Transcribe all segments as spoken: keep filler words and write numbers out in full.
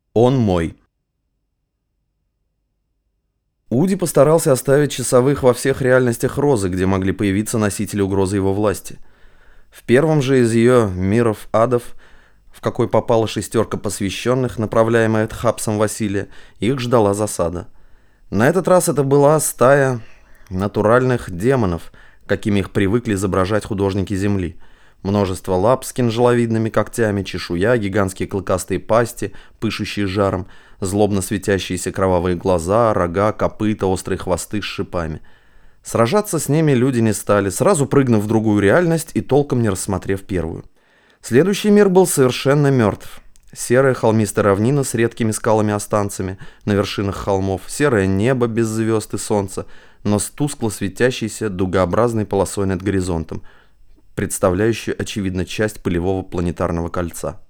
Он мой. Уди постарался оставить часовых во всех реальностях Розы, где могли появиться носители угрозы его власти. В первом же из ее миров адов, в какой попала шестерка посвященных, направляемая Тхапсом Василия, их ждала засада. На этот раз это была стая натуральных демонов, какими их привыкли изображать художники Земли. Множество лап с кинжаловидными когтями, чешуя, гигантские клыкастые пасти, пышущие жаром, злобно светящиеся кровавые глаза, рога, копыта, острые хвосты с шипами. Сражаться с ними люди не стали, сразу прыгнув в другую реальность и толком не рассмотрев первую. Следующий мир был совершенно мертв. Серая холмистая равнина с редкими скалами-останцами на вершинах холмов, серое небо без звезд и солнца, но с тускло светящейся дугообразной полосой над горизонтом, представляющую, очевидно, часть пылевого планетарного кольца.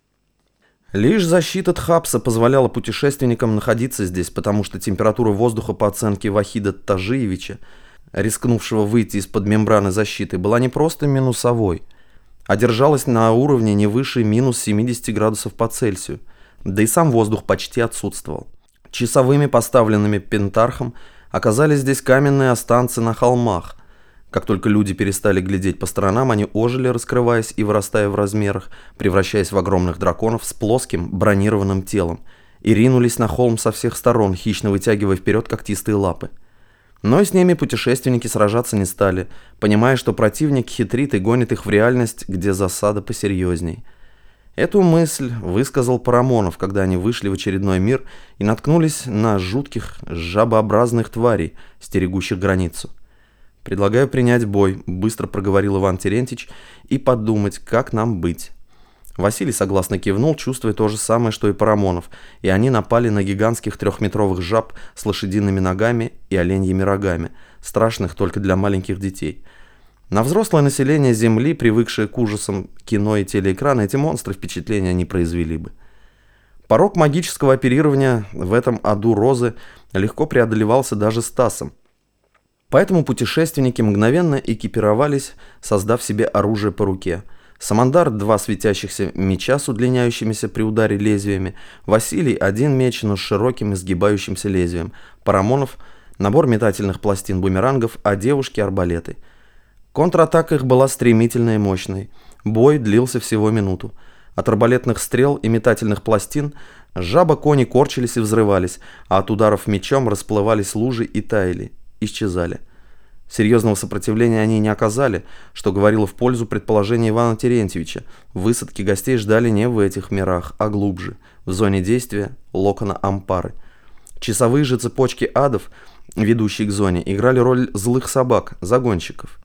Лишь защита Тхапса позволяла путешественникам находиться здесь, потому что температура воздуха, по оценке Вахида Тажиевича, рискнувшего выйти из-под мембраны защиты, была не просто минусовой, а держалась на уровне не выше минус семидесяти градусов по Цельсию, да и сам воздух почти отсутствовал. Часовыми, поставленными Пентархом, оказались здесь каменные останцы на холмах. Как только люди перестали глядеть по сторонам, они ожили, раскрываясь и вырастая в размерах, превращаясь в огромных драконов с плоским бронированным телом, и ринулись на холм со всех сторон, хищно вытягивая вперед когтистые лапы. Но с ними путешественники сражаться не стали, понимая, что противник хитрит и гонит их в реальность, где засада посерьезней. Эту мысль высказал Парамонов, когда они вышли в очередной мир и наткнулись на жутких жабообразных тварей, стерегущих границу. «Предлагаю принять бой», — быстро проговорил Иван Терентьевич, «и подумать, как нам быть». Василий согласно кивнул, чувствуя то же самое, что и Парамонов, и они напали на гигантских трехметровых жаб с лошадиными ногами и оленьими рогами, страшных только для маленьких детей. На взрослое население Земли, привыкшее к ужасам кино и телеэкрана, эти монстры впечатления не произвели бы. Порог магического оперирования в этом аду Розы легко преодолевался даже Стасом. Поэтому путешественники мгновенно экипировались, создав себе оружие по руке. Самандар – два светящихся меча с удлиняющимися при ударе лезвиями, Василий – один меч, но с широким изгибающимся лезвием, Парамонов – набор метательных пластин-бумерангов, а девушки – арбалеты. Контратака их была стремительной и мощной. Бой длился всего минуту. От арбалетных стрел и метательных пластин жаба-кони корчились и взрывались, а от ударов мечом расплывались лужи и таяли. Исчезали. Серьезного сопротивления они не оказали, что говорило в пользу предположения Ивана Терентьевича. Высадки гостей ждали не в этих мирах, а глубже, в зоне действия локона Ампары. Часовые же цепочки адов, ведущие к зоне, играли роль злых собак, загонщиков.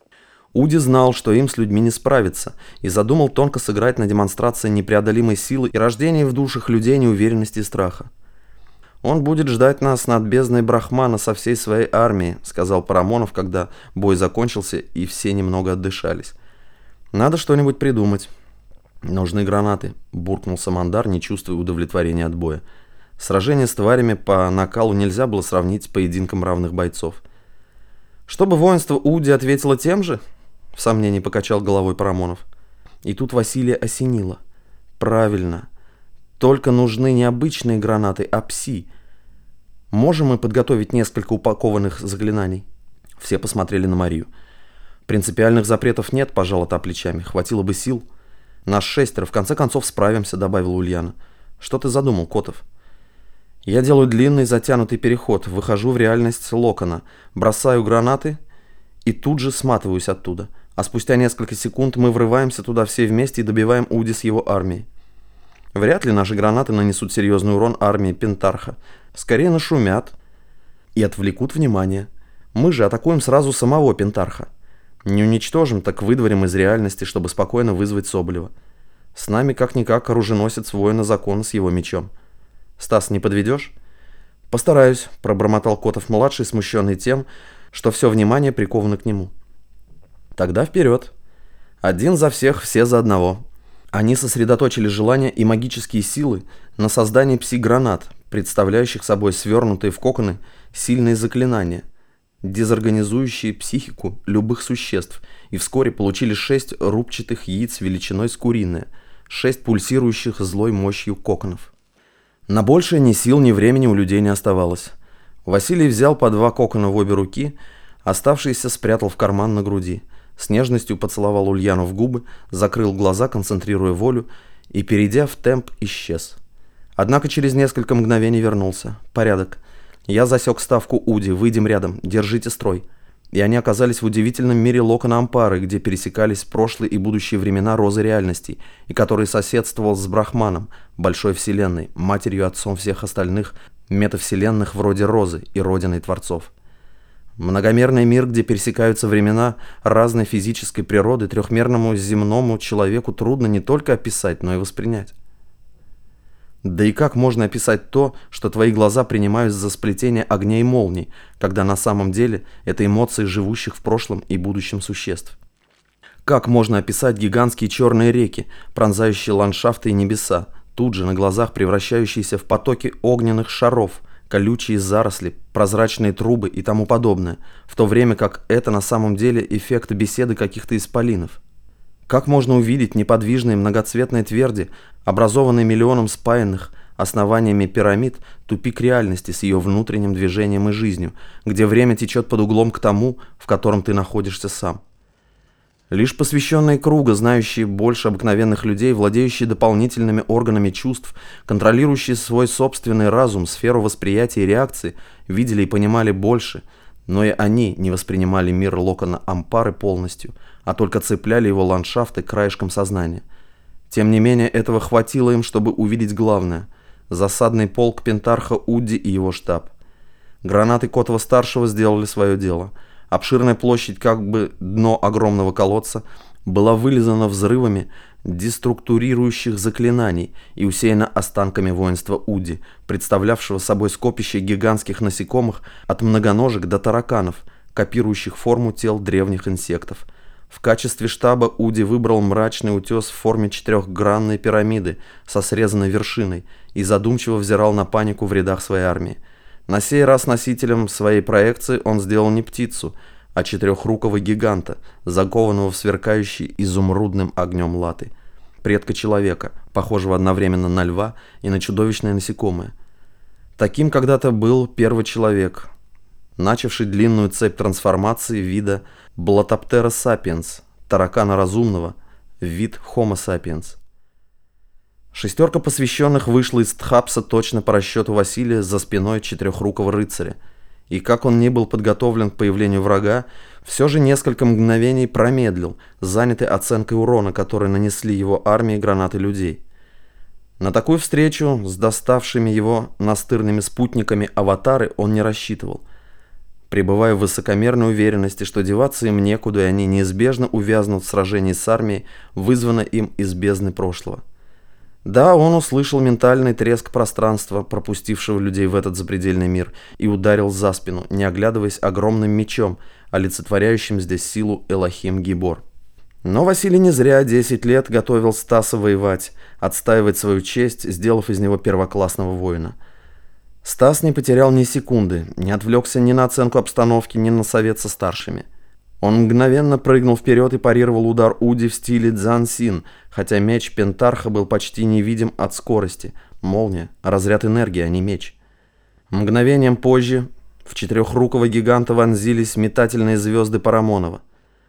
Уди знал, что им с людьми не справиться, и задумал тонко сыграть на демонстрации непреодолимой силы и рождении в душах людей неуверенности и страха. «Он будет ждать нас над бездной Брахмана со всей своей армией», — сказал Парамонов, когда бой закончился и все немного отдышались. «Надо что-нибудь придумать». «Нужны гранаты», — буркнул Самандар, не чувствуя удовлетворения от боя. Сражение с тварями по накалу нельзя было сравнить с поединком равных бойцов. «Чтобы воинство Уди ответило тем же?» — в сомнении покачал головой Парамонов. И тут Василия осенило. «Правильно. Только нужны не обычные гранаты, а пси. Можем мы подготовить несколько упакованных заклинаний?» Все посмотрели на Марию. «Принципиальных запретов нет», — пожала та плечами. «Хватило бы сил». «Нас шестеро, в конце концов справимся», — добавила Ульяна. «Что ты задумал, Котов?» «Я делаю длинный затянутый переход, выхожу в реальность локона, бросаю гранаты и тут же сматываюсь оттуда. А спустя несколько секунд мы врываемся туда все вместе и добиваем Уди с его армией. Вряд ли наши гранаты нанесут серьезный урон армии Пентарха. Скорее нашумят и отвлекут внимание. Мы же атакуем сразу самого Пентарха. Не уничтожим, так выдворим из реальности, чтобы спокойно вызвать Соболева. С нами как-никак оруженосец воина закона с его мечом. Стас, не подведешь?» «Постараюсь», — пробормотал Котов-младший, смущенный тем, что все внимание приковано к нему. «Тогда вперед. Один за всех, все за одного». Они сосредоточили желания и магические силы на создании пси-гранат, представляющих собой свернутые в коконы сильные заклинания, дезорганизующие психику любых существ, и вскоре получили шесть рубчатых яиц величиной с куриное, шесть пульсирующих злой мощью коконов. На большее ни сил, ни времени у людей не оставалось. Василий взял по два кокона в обе руки, оставшиеся спрятал в карман на груди. С нежностью поцеловал Ульяну в губы, закрыл глаза, концентрируя волю, и, перейдя в темп, исчез. Однако через несколько мгновений вернулся. «Порядок. Я засек ставку Уди. Выйдем рядом. Держите строй». И они оказались в удивительном мире Локона Ампары, где пересекались прошлые и будущие времена розы реальностей, и который соседствовал с Брахманом, большой вселенной, матерью и отцом всех остальных метавселенных вроде розы и родиной творцов. Многомерный мир, где пересекаются времена разной физической природы, трехмерному земному человеку трудно не только описать, но и воспринять. Да и как можно описать то, что твои глаза принимают за сплетение огней и молний, когда на самом деле это эмоции живущих в прошлом и будущем существ? Как можно описать гигантские черные реки, пронзающие ландшафты и небеса, тут же на глазах превращающиеся в потоки огненных шаров, колючие заросли, прозрачные трубы и тому подобное, в то время как это на самом деле эффект беседы каких-то исполинов? Как можно увидеть неподвижные многоцветные тверди, образованные миллионом спаянных основаниями пирамид, тупик реальности с ее внутренним движением и жизнью, где время течет под углом к тому, в котором ты находишься сам? Лишь посвященные круга, знающие больше обыкновенных людей, владеющие дополнительными органами чувств, контролирующие свой собственный разум, сферу восприятия и реакции, видели и понимали больше, но и они не воспринимали мир Локона Ампары полностью, а только цепляли его ландшафты краешком сознания. Тем не менее, этого хватило им, чтобы увидеть главное – засадный полк Пентарха Уди и его штаб. Гранаты Котова-старшего сделали свое дело. Обширная площадь, как бы дно огромного колодца, была вылизана взрывами деструктурирующих заклинаний и усеяна останками воинства Уди, представлявшего собой скопище гигантских насекомых от многоножек до тараканов, копирующих форму тел древних инсектов. В качестве штаба Уди выбрал мрачный утес в форме четырехгранной пирамиды со срезанной вершиной и задумчиво взирал на панику в рядах своей армии. На сей раз носителем своей проекции он сделал не птицу, а четырехрукого гиганта, закованного в сверкающий изумрудным огнем латы, предка человека, похожего одновременно на льва и на чудовищное насекомое. Таким когда-то был первый человек, начавший длинную цепь трансформации вида Блатоптера сапиенс, таракана разумного, в вид Homo sapiens. Шестерка посвященных вышла из Тхапса точно по расчету Василия за спиной четырехрукого рыцаря, и как он ни был подготовлен к появлению врага, все же несколько мгновений промедлил, занятый оценкой урона, который нанесли его армии гранаты людей. На такую встречу с доставшими его настырными спутниками аватары он не рассчитывал, пребывая в высокомерной уверенности, что деваться им некуда, и они неизбежно увязнут в сражении с армией, вызванной им из бездны прошлого. Да, он услышал ментальный треск пространства, пропустившего людей в этот запредельный мир, и ударил за спину, не оглядываясь огромным мечом, олицетворяющим здесь силу Элохим Гибор. Но Василий не зря десять лет готовил Стаса воевать, отстаивать свою честь, сделав из него первоклассного воина. Стас не потерял ни секунды, не отвлекся ни на оценку обстановки, ни на совет со старшими. Он мгновенно прыгнул вперед и парировал удар Уди в стиле Дзан-Син, хотя меч Пентарха был почти невидим от скорости. Молния, разряд энергии, а не меч. Мгновением позже в четырехрукого гиганта вонзились метательные звезды Парамонова.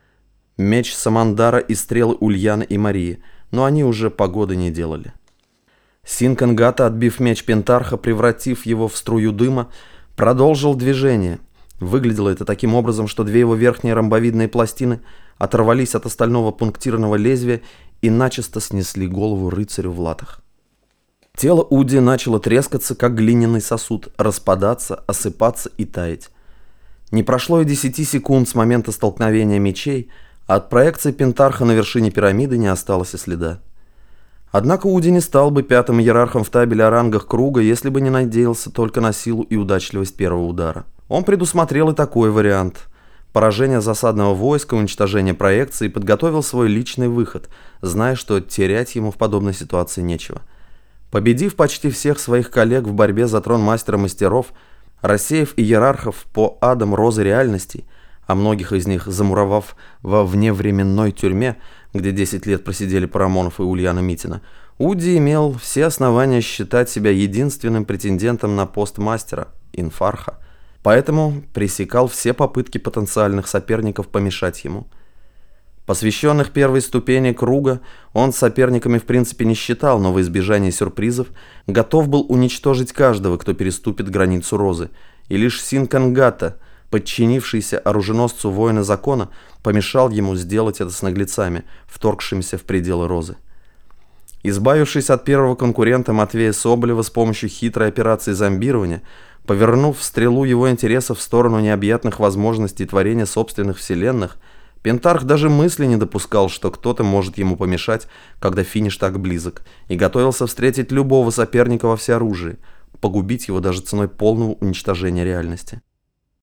Меч Самандара и стрелы Ульяны и Марии, но они уже погоды не делали. Синкангата, отбив меч Пентарха, превратив его в струю дыма, продолжил движение. Выглядело это таким образом, что две его верхние ромбовидные пластины оторвались от остального пунктирного лезвия и начисто снесли голову рыцарю в латах. Тело Уди начало трескаться, как глиняный сосуд, распадаться, осыпаться и таять. Не прошло и десяти секунд с момента столкновения мечей, а от проекции Пентарха на вершине пирамиды не осталось и следа. Однако Уди не стал бы пятым иерархом в табеле о рангах круга, если бы не надеялся только на силу и удачливость первого удара. Он предусмотрел и такой вариант – поражение засадного войска, уничтожение проекции, и подготовил свой личный выход, зная, что терять ему в подобной ситуации нечего. Победив почти всех своих коллег в борьбе за трон мастера мастеров, рассеяв иерархов по адам розы реальностей, а многих из них замуровав во вневременной тюрьме, где десять лет просидели Парамонов и Ульяна Митина, Уди имел все основания считать себя единственным претендентом на пост мастера, инфарха, поэтому пресекал все попытки потенциальных соперников помешать ему. Посвященных первой ступени круга он соперниками в принципе не считал, но во избежание сюрпризов готов был уничтожить каждого, кто переступит границу Розы, и лишь Синкангата, подчинившийся оруженосцу воина закона, помешал ему сделать это с наглецами, вторгшимися в пределы Розы. Избавившись от первого конкурента Матвея Соболева с помощью хитрой операции зомбирования, повернув стрелу его интересов в сторону необъятных возможностей творения собственных вселенных, Пентарх даже мысли не допускал, что кто-то может ему помешать, когда финиш так близок, и готовился встретить любого соперника во всеоружии, погубить его даже ценой полного уничтожения реальности.